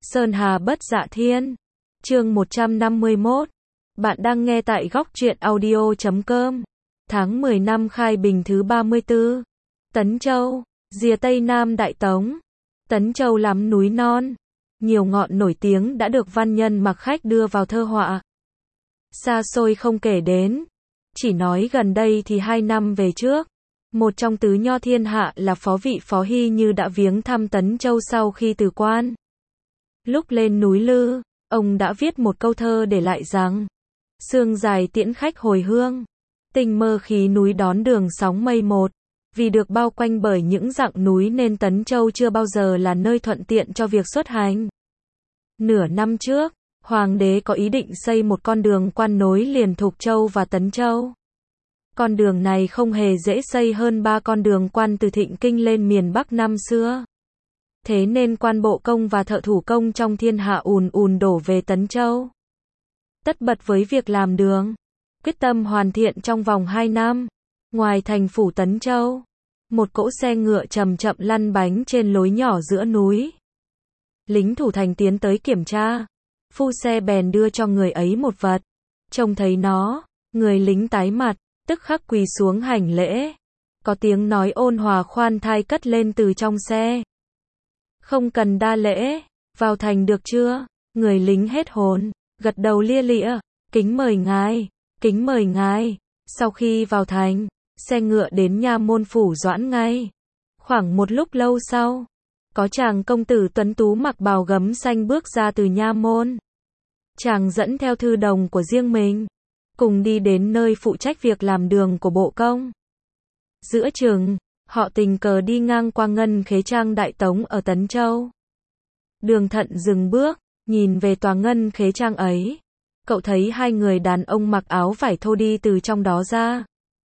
Sơn Hà Bất Dạ Thiên. Chương 151. Bạn đang nghe tại góc truyện audio.com. Tháng 10 năm Khai Bình thứ 34. Tấn Châu, rìa Tây Nam Đại Tống. Tấn Châu lắm núi non, nhiều ngọn nổi tiếng đã được văn nhân mặc khách đưa vào thơ họa. Xa xôi không kể đến. Chỉ nói gần đây thì 2 năm về trước, một trong tứ nho thiên hạ là Phó Vị Phó Hy Như đã viếng thăm Tấn Châu sau khi từ quan. Lúc lên núi Lư, ông đã viết một câu thơ để lại rằng: sương dài tiễn khách hồi hương, tình mơ khí núi đón đường sóng mây một. Vì được bao quanh bởi những dặng núi nên Tấn Châu chưa bao giờ là nơi thuận tiện cho việc xuất hành. Nửa năm trước, Hoàng đế có ý định xây một con đường quan nối liền Thục Châu và Tấn Châu. Con đường này không hề dễ xây hơn 3 con đường quan từ Thịnh Kinh lên miền Bắc năm xưa. Thế nên quan bộ công và thợ thủ công trong thiên hạ ùn ùn đổ về Tấn Châu. Tất bật với việc làm đường, quyết tâm hoàn thiện trong vòng 2 năm. Ngoài thành phủ Tấn Châu, một cỗ xe ngựa chậm chậm lăn bánh trên lối nhỏ giữa núi. Lính thủ thành tiến tới kiểm tra, phu xe bèn đưa cho người ấy một vật. Trông thấy nó, người lính tái mặt, tức khắc quỳ xuống hành lễ. Có tiếng nói ôn hòa khoan thai cất lên từ trong xe: không cần đa lễ, vào thành được chưa? Người lính hết hồn, gật đầu lia lịa: kính mời ngài, kính mời ngài. Sau khi vào thành, xe ngựa đến nha môn phủ Doãn ngay. Khoảng một lúc lâu sau, có chàng công tử tuấn tú mặc bào gấm xanh bước ra từ nha môn. Chàng dẫn theo thư đồng của riêng mình, cùng đi đến nơi phụ trách việc làm đường của bộ công. Giữa chừng, họ tình cờ đi ngang qua Ngân Khế Trang Đại Tống ở Tấn Châu. Đường Thận dừng bước, nhìn về tòa Ngân Khế Trang ấy. Cậu thấy 2 người đàn ông mặc áo vải thô đi từ trong đó ra.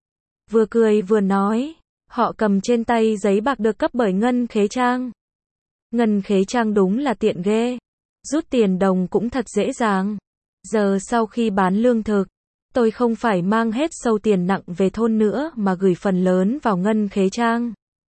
Vừa cười vừa nói, họ cầm trên tay giấy bạc được cấp bởi Ngân Khế Trang. Ngân Khế Trang đúng là tiện ghê, rút tiền đồng cũng thật dễ dàng. Giờ sau khi bán lương thực, tôi không phải mang hết sâu tiền nặng về thôn nữa mà gửi phần lớn vào Ngân Khế Trang.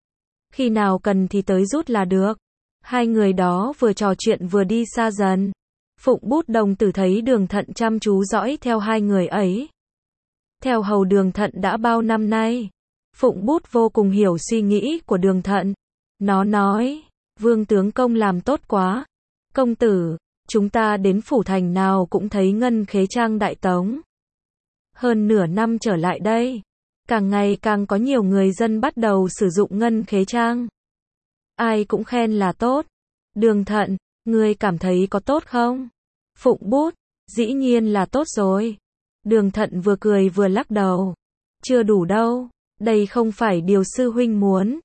Khi nào cần thì tới rút là được. 2 người đó vừa trò chuyện vừa đi xa dần. Phụng Bút đồng tử thấy Đường Thận chăm chú dõi theo 2 người ấy. Theo hầu Đường Thận đã bao năm nay, Phụng Bút vô cùng hiểu suy nghĩ của Đường Thận. Nó nói: Vương tướng công làm tốt quá. Công tử, chúng ta đến phủ thành nào cũng thấy Ngân Khế Trang Đại Tống. Hơn nửa năm trở lại đây, càng ngày càng có nhiều người dân bắt đầu sử dụng Ngân Khế Trang. Ai cũng khen là tốt. Đường Thận, ngươi cảm thấy có tốt không? Phụng Bút: dĩ nhiên là tốt rồi. Đường Thận vừa cười vừa lắc đầu: chưa đủ đâu, đây không phải điều sư huynh muốn.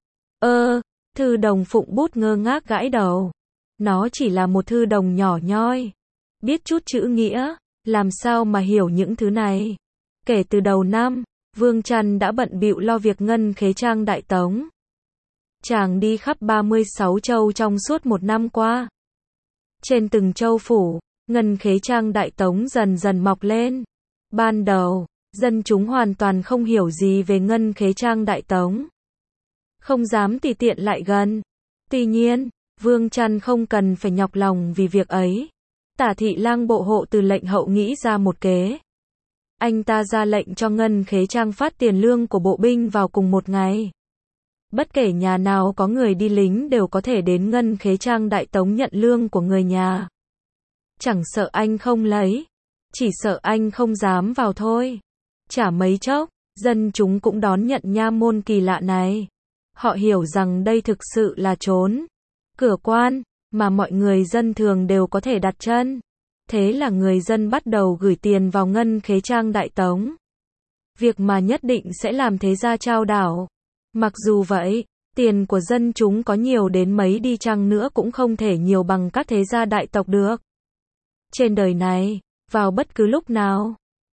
Thư đồng. Phụng Bút ngơ ngác gãi đầu. Nó chỉ là một thư đồng nhỏ nhoi, biết chút chữ nghĩa, làm sao mà hiểu những thứ này. Kể từ đầu năm, Vương Trăn đã bận bịu lo việc Ngân Khế Trang Đại Tống. Chàng đi khắp 36 châu trong suốt 1 năm qua. Trên từng châu phủ, Ngân Khế Trang Đại Tống dần dần mọc lên. Ban đầu, dân chúng hoàn toàn không hiểu gì về Ngân Khế Trang Đại Tống, không dám tùy tiện lại gần. Tuy nhiên, Vương Trăn không cần phải nhọc lòng vì việc ấy. Tả Thị Lang bộ hộ từ lệnh hậu nghĩ ra một kế. Anh ta ra lệnh cho Ngân Khế Trang phát tiền lương của bộ binh vào cùng một ngày. Bất kể nhà nào có người đi lính đều có thể đến Ngân Khế Trang Đại Tống nhận lương của người nhà. Chẳng sợ anh không lấy, chỉ sợ anh không dám vào thôi. Chả mấy chốc, dân chúng cũng đón nhận nha môn kỳ lạ này. Họ hiểu rằng đây thực sự là chốn cửa quan mà mọi người dân thường đều có thể đặt chân. Thế là người dân bắt đầu gửi tiền vào Ngân Khế Trang Đại Tống. Việc mà nhất định sẽ làm thế gia trao đảo. Mặc dù vậy, tiền của dân chúng có nhiều đến mấy đi chăng nữa cũng không thể nhiều bằng các thế gia đại tộc được. Trên đời này, vào bất cứ lúc nào,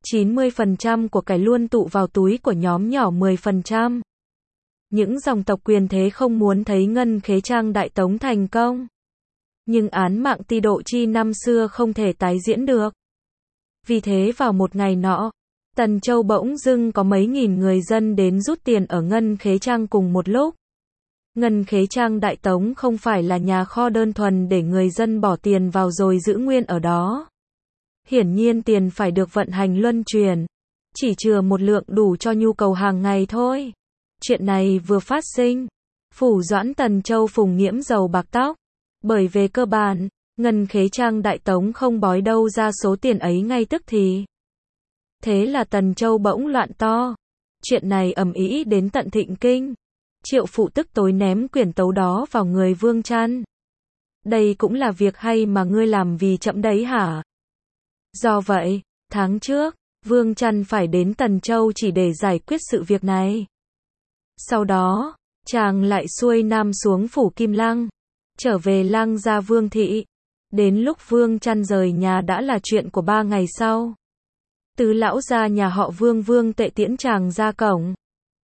90% của cải luôn tụ vào túi của nhóm nhỏ 10%. Những dòng tộc quyền thế không muốn thấy Ngân Khế Trang Đại Tống thành công. Nhưng án mạng Ti Độ Chi năm xưa không thể tái diễn được. Vì thế vào một ngày nọ, Tần Châu bỗng dưng có mấy nghìn người dân đến rút tiền ở Ngân Khế Trang cùng một lúc. Ngân Khế Trang Đại Tống không phải là nhà kho đơn thuần để người dân bỏ tiền vào rồi giữ nguyên ở đó. Hiển nhiên tiền phải được vận hành luân chuyển, chỉ chừa một lượng đủ cho nhu cầu hàng ngày thôi. Chuyện này vừa phát sinh, Phủ Doãn Tần Châu phùng nhiễm dầu bạc tóc. Bởi về cơ bản, Ngân Khế Trang Đại Tống không bói đâu ra số tiền ấy ngay tức thì. Thế là Tần Châu bỗng loạn to. Chuyện này ầm ĩ đến tận Thịnh Kinh. Triệu Phụ tức tối ném quyển tấu đó vào người Vương Chăn. Đây cũng là việc hay mà ngươi làm vì chậm đấy hả? Do vậy, tháng trước, Vương Chăn phải đến Tần Châu chỉ để giải quyết sự việc này. Sau đó, chàng lại xuôi nam xuống Phủ Kim Lăng, trở về Lăng Gia Vương Thị. Đến lúc Vương Chăn rời nhà đã là chuyện của 3 ngày sau. Tứ lão gia nhà họ Vương Vương Tệ tiễn chàng ra cổng.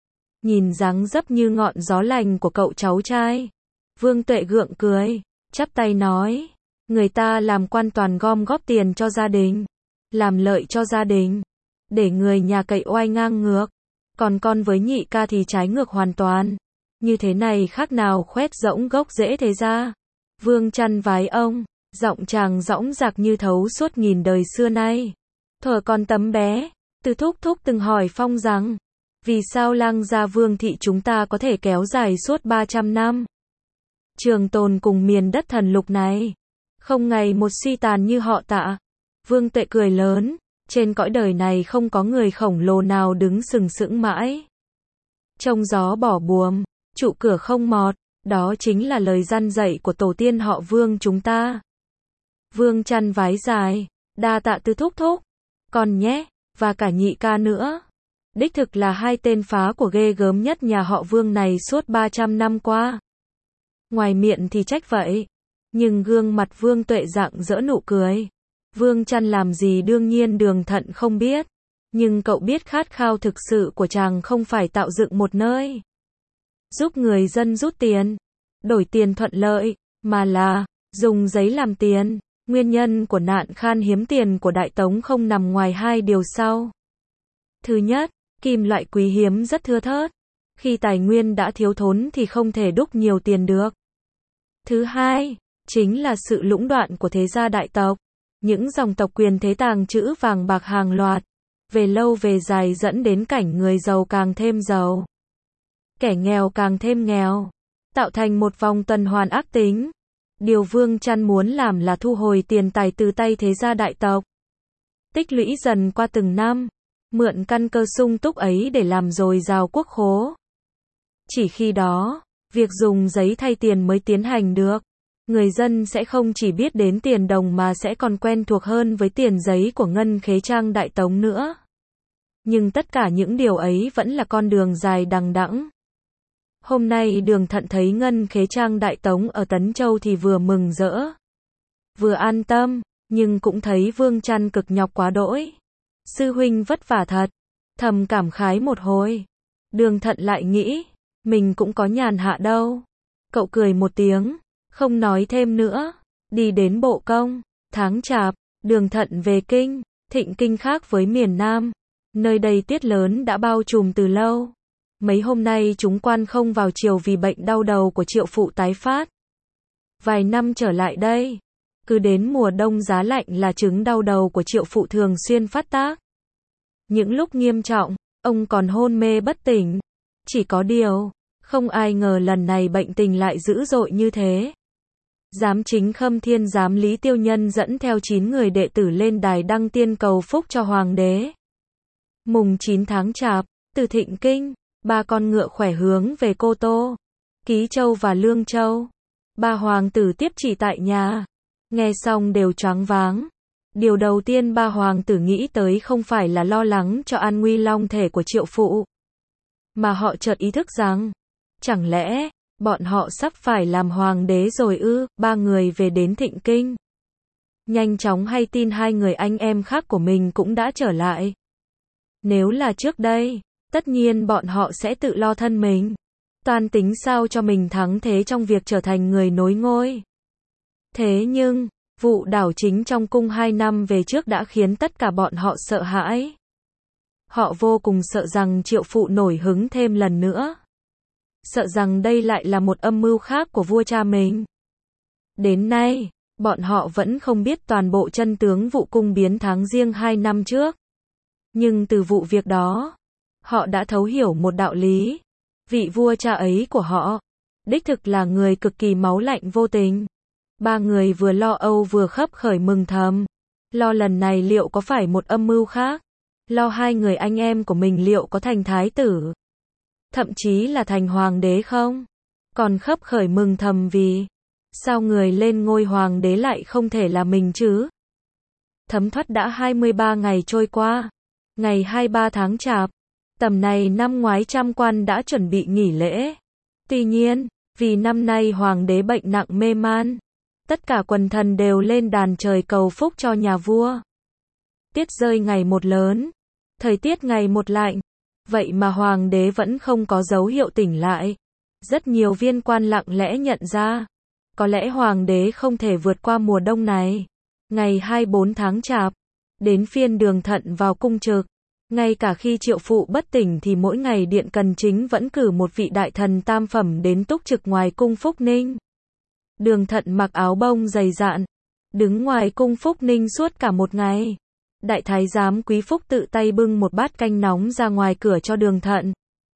Nhìn dáng dấp như ngọn gió lành của cậu cháu trai, Vương Tuệ gượng cười, chắp tay nói, người ta làm quan toàn gom góp tiền cho gia đình, làm lợi cho gia đình, để người nhà cậy oai ngang ngược, còn con với nhị ca thì trái ngược hoàn toàn. Như thế này khác nào khoét rỗng gốc rễ thế ra. Vương Chăn vái ông, giọng chàng dõng dạc như thấu suốt nghìn đời xưa nay. Thuở còn tấm bé, Từ thúc thúc từng hỏi Phong rằng, vì sao Lăng Gia Vương Thị chúng ta có thể kéo dài suốt 300 năm? Trường tồn cùng miền đất thần lục này, không ngày một suy tàn như họ Tạ. Vương Tuệ cười lớn, trên cõi đời này không có người khổng lồ nào đứng sừng sững mãi. Trông gió bỏ buồm, trụ cửa không mọt, đó chính là lời răn dạy của tổ tiên họ Vương chúng ta. Vương Chăn vái dài, đa tạ Từ thúc thúc, còn nhé, và cả nhị ca nữa. Đích thực là hai tên phá của ghê gớm nhất nhà họ Vương này suốt 300 năm qua. Ngoài miệng thì trách vậy, nhưng gương mặt Vương Tuệ rạng rỡ nụ cười. Vương Chăn làm gì đương nhiên Đường Thận không biết, nhưng cậu biết khát khao thực sự của chàng không phải tạo dựng một nơi, giúp người dân rút tiền, đổi tiền thuận lợi, mà là dùng giấy làm tiền. Nguyên nhân của nạn khan hiếm tiền của Đại Tống không nằm ngoài hai điều sau. Thứ nhất, kim loại quý hiếm rất thưa thớt. Khi tài nguyên đã thiếu thốn thì không thể đúc nhiều tiền được. Thứ hai, chính là sự lũng đoạn của thế gia đại tộc. Những dòng tộc quyền thế tàng trữ vàng bạc hàng loạt, về lâu về dài dẫn đến cảnh người giàu càng thêm giàu, kẻ nghèo càng thêm nghèo, tạo thành một vòng tuần hoàn ác tính. Điều Vương Chăn muốn làm là thu hồi tiền tài từ tay thế gia đại tộc, tích lũy dần qua từng năm, mượn căn cơ sung túc ấy để làm dồi dào quốc khố. Chỉ khi đó, việc dùng giấy thay tiền mới tiến hành được. Người dân sẽ không chỉ biết đến tiền đồng mà sẽ còn quen thuộc hơn với tiền giấy của Ngân Khế Trang Đại Tống nữa. Nhưng tất cả những điều ấy vẫn là con đường dài đằng đẵng. Hôm nay Đường Thận thấy Ngân Khế Trang Đại Tống ở Tấn Châu thì vừa mừng rỡ, vừa an tâm, nhưng cũng thấy Vương Chăn cực nhọc quá đỗi. Sư huynh vất vả thật, thầm cảm khái một hồi. Đường Thận lại nghĩ, mình cũng có nhàn hạ đâu. Cậu cười một tiếng, không nói thêm nữa, đi đến Bộ Công. Tháng Chạp, Đường Thận về Kinh. Thịnh Kinh khác với miền Nam, nơi đây tiết lớn đã bao trùm từ lâu. Mấy hôm nay chúng quan không vào triều vì bệnh đau đầu của Triệu Phụ tái phát. Vài năm trở lại đây, cứ đến mùa đông giá lạnh là chứng đau đầu của Triệu Phụ thường xuyên phát tác. Những lúc nghiêm trọng, ông còn hôn mê bất tỉnh. Chỉ có điều, không ai ngờ lần này bệnh tình lại dữ dội như thế. Giám chính Khâm Thiên Giám Lý Tiêu Nhân dẫn theo 9 người đệ tử lên đài đăng tiên cầu phúc cho Hoàng đế. Mùng 9 tháng Chạp, từ Thịnh Kinh, 3 con ngựa khỏe hướng về Cô Tô, Ký Châu và Lương Châu. 3 hoàng tử tiếp chỉ tại nhà. Nghe xong đều choáng váng. Điều đầu tiên 3 hoàng tử nghĩ tới không phải là lo lắng cho an nguy long thể của Triệu Phụ, mà họ chợt ý thức rằng, chẳng lẽ bọn họ sắp phải làm hoàng đế rồi ư? 3 người về đến Thịnh Kinh, nhanh chóng hay tin 2 người anh em khác của mình cũng đã trở lại. Nếu là trước đây, tất nhiên bọn họ sẽ tự lo thân mình, toan tính sao cho mình thắng thế trong việc trở thành người nối ngôi. Thế nhưng, vụ đảo chính trong cung 2 năm về trước đã khiến tất cả bọn họ sợ hãi. Họ vô cùng sợ rằng Triệu Phụ nổi hứng thêm lần nữa. sợ rằng đây lại là một âm mưu khác của vua cha mình. Đến nay, bọn họ vẫn không biết toàn bộ chân tướng vụ cung biến tháng Giêng 2 năm trước. Nhưng từ vụ việc đó, họ đã thấu hiểu một đạo lý. Vị vua cha ấy của họ, đích thực là người cực kỳ máu lạnh vô tình. Ba người vừa lo âu vừa khấp khởi mừng thầm. Lo lần này liệu có phải một âm mưu khác? Lo hai người anh em của mình liệu có thành thái tử? Thậm chí là thành hoàng đế không? Còn khấp khởi mừng thầm vì sao người lên ngôi hoàng đế lại không thể là mình chứ? Thấm thoát đã 23 ngày trôi qua. Ngày 23 tháng Chạp, tầm này năm ngoái trăm quan đã chuẩn bị nghỉ lễ. Tuy nhiên, vì năm nay hoàng đế bệnh nặng mê man, tất cả quần thần đều lên đàn trời cầu phúc cho nhà vua. Tiết rơi ngày một lớn, thời tiết ngày một lạnh, vậy mà hoàng đế vẫn không có dấu hiệu tỉnh lại. Rất nhiều viên quan lặng lẽ nhận ra, có lẽ hoàng đế không thể vượt qua mùa đông này. Ngày 24 tháng Chạp, đến phiên Đường Thận vào cung trực. Ngay cả khi Triệu Phụ bất tỉnh thì mỗi ngày Điện Cần Chính vẫn cử một vị đại thần tam phẩm đến túc trực ngoài cung Phúc Ninh. Đường Thận mặc áo bông dày dạn, đứng ngoài cung Phúc Ninh suốt cả một ngày. Đại thái giám Quý Phúc tự tay bưng một bát canh nóng ra ngoài cửa cho Đường Thận.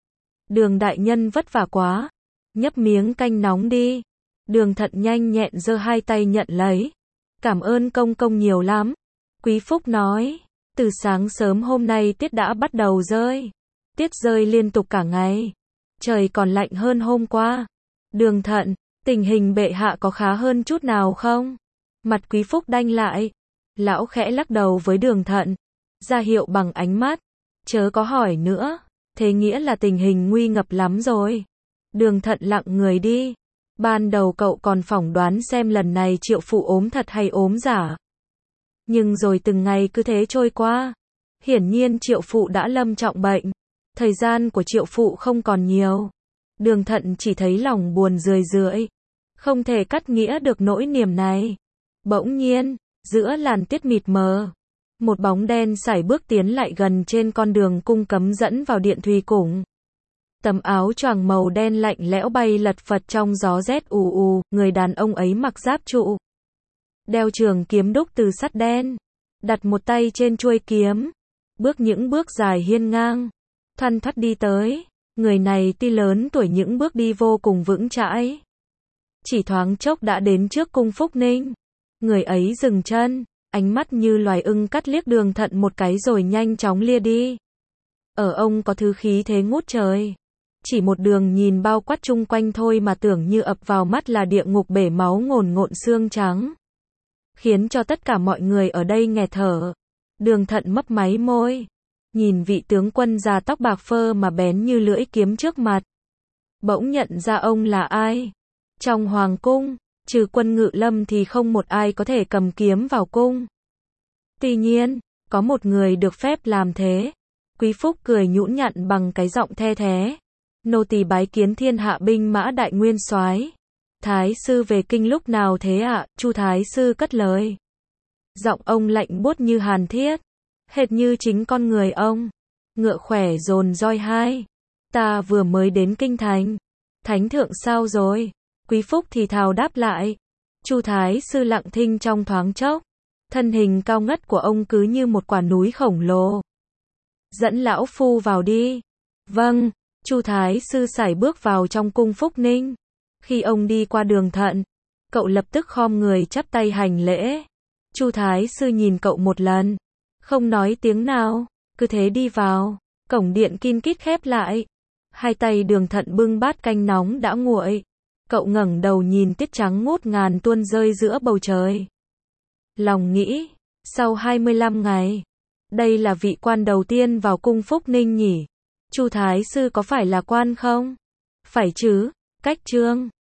Đường đại nhân vất vả quá, nhấp miếng canh nóng đi. Đường Thận nhanh nhẹn giơ hai tay nhận lấy. Cảm ơn công công nhiều lắm. Quý Phúc nói, từ sáng sớm hôm nay tiết đã bắt đầu rơi. Tiết rơi liên tục cả ngày. Trời còn lạnh hơn hôm qua. Đường Thận, tình hình bệ hạ có khá hơn chút nào không? Mặt Quý Phúc đanh lại. Lão khẽ lắc đầu với Đường Thận, ra hiệu bằng ánh mắt. Chớ có hỏi nữa, thế nghĩa là tình hình nguy ngập lắm rồi. Đường Thận lặng người đi. Ban đầu cậu còn phỏng đoán xem lần này Triệu Phụ ốm thật hay ốm giả. Nhưng rồi từng ngày cứ thế trôi qua. Hiển nhiên Triệu Phụ đã lâm trọng bệnh. Thời gian của Triệu Phụ không còn nhiều. Đường Thận chỉ thấy lòng buồn rười rượi. Không thể cắt nghĩa được nỗi niềm này. Bỗng nhiên, giữa làn tiết mịt mờ, một bóng đen sải bước tiến lại gần trên con đường cung cấm dẫn vào điện Thùy Cung. Tấm áo choàng màu đen lạnh lẽo bay lật phật trong gió rét ù ù, người đàn ông ấy mặc giáp trụ, đeo trường kiếm đúc từ sắt đen, đặt một tay trên chuôi kiếm, bước những bước dài hiên ngang, thoăn thoắt đi tới. Người này tuy lớn tuổi những bước đi vô cùng vững chãi. Chỉ thoáng chốc đã đến trước cung Phúc Ninh. Người ấy dừng chân, ánh mắt như loài ưng cắt liếc Đường Thận một cái rồi nhanh chóng lia đi. Ở ông có thứ khí thế ngút trời. Chỉ một đường nhìn bao quát chung quanh thôi mà tưởng như ập vào mắt là địa ngục bể máu ngổn ngộn xương trắng. Khiến cho tất cả mọi người ở đây nghẹt thở. Đường Thận mấp máy môi. Nhìn vị tướng quân già tóc bạc phơ mà bén như lưỡi kiếm trước mặt. Bỗng nhận ra ông là ai. Trong hoàng cung, trừ Quân Ngự Lâm thì không một ai có thể cầm kiếm vào cung. Tuy nhiên, có một người được phép làm thế. Quý Phúc cười nhũn nhặn bằng cái giọng the thé. Nô tỳ bái kiến thiên hạ binh mã đại nguyên soái. Thái sư về kinh lúc nào thế ạ? Chu thái sư cất lời. Giọng ông lạnh buốt như hàn thiết, hệt như chính con người ông. Ngựa khỏe dồn roi hai. Ta vừa mới đến kinh thành. Thánh thượng sao rồi? Quý Phúc thì thào đáp lại. Chu thái sư lặng thinh trong thoáng chốc. Thân hình cao ngất của ông cứ như một quả núi khổng lồ. Dẫn lão phu vào đi. Vâng. Chu thái sư sải bước vào trong cung Phúc Ninh. Khi ông đi qua Đường Thận, cậu lập tức khom người chắp tay hành lễ. Chu thái sư nhìn cậu một lần, không nói tiếng nào, cứ thế đi vào. Cổng điện kin kít khép lại. Hai tay Đường Thận bưng bát canh nóng đã nguội. Cậu ngẩng đầu nhìn tiết trắng ngút ngàn tuôn rơi giữa bầu trời. Lòng nghĩ, sau 25 ngày, đây là vị quan đầu tiên vào cung Phúc Ninh nhỉ? Chu thái sư có phải là quan không? Phải chứ, cách chương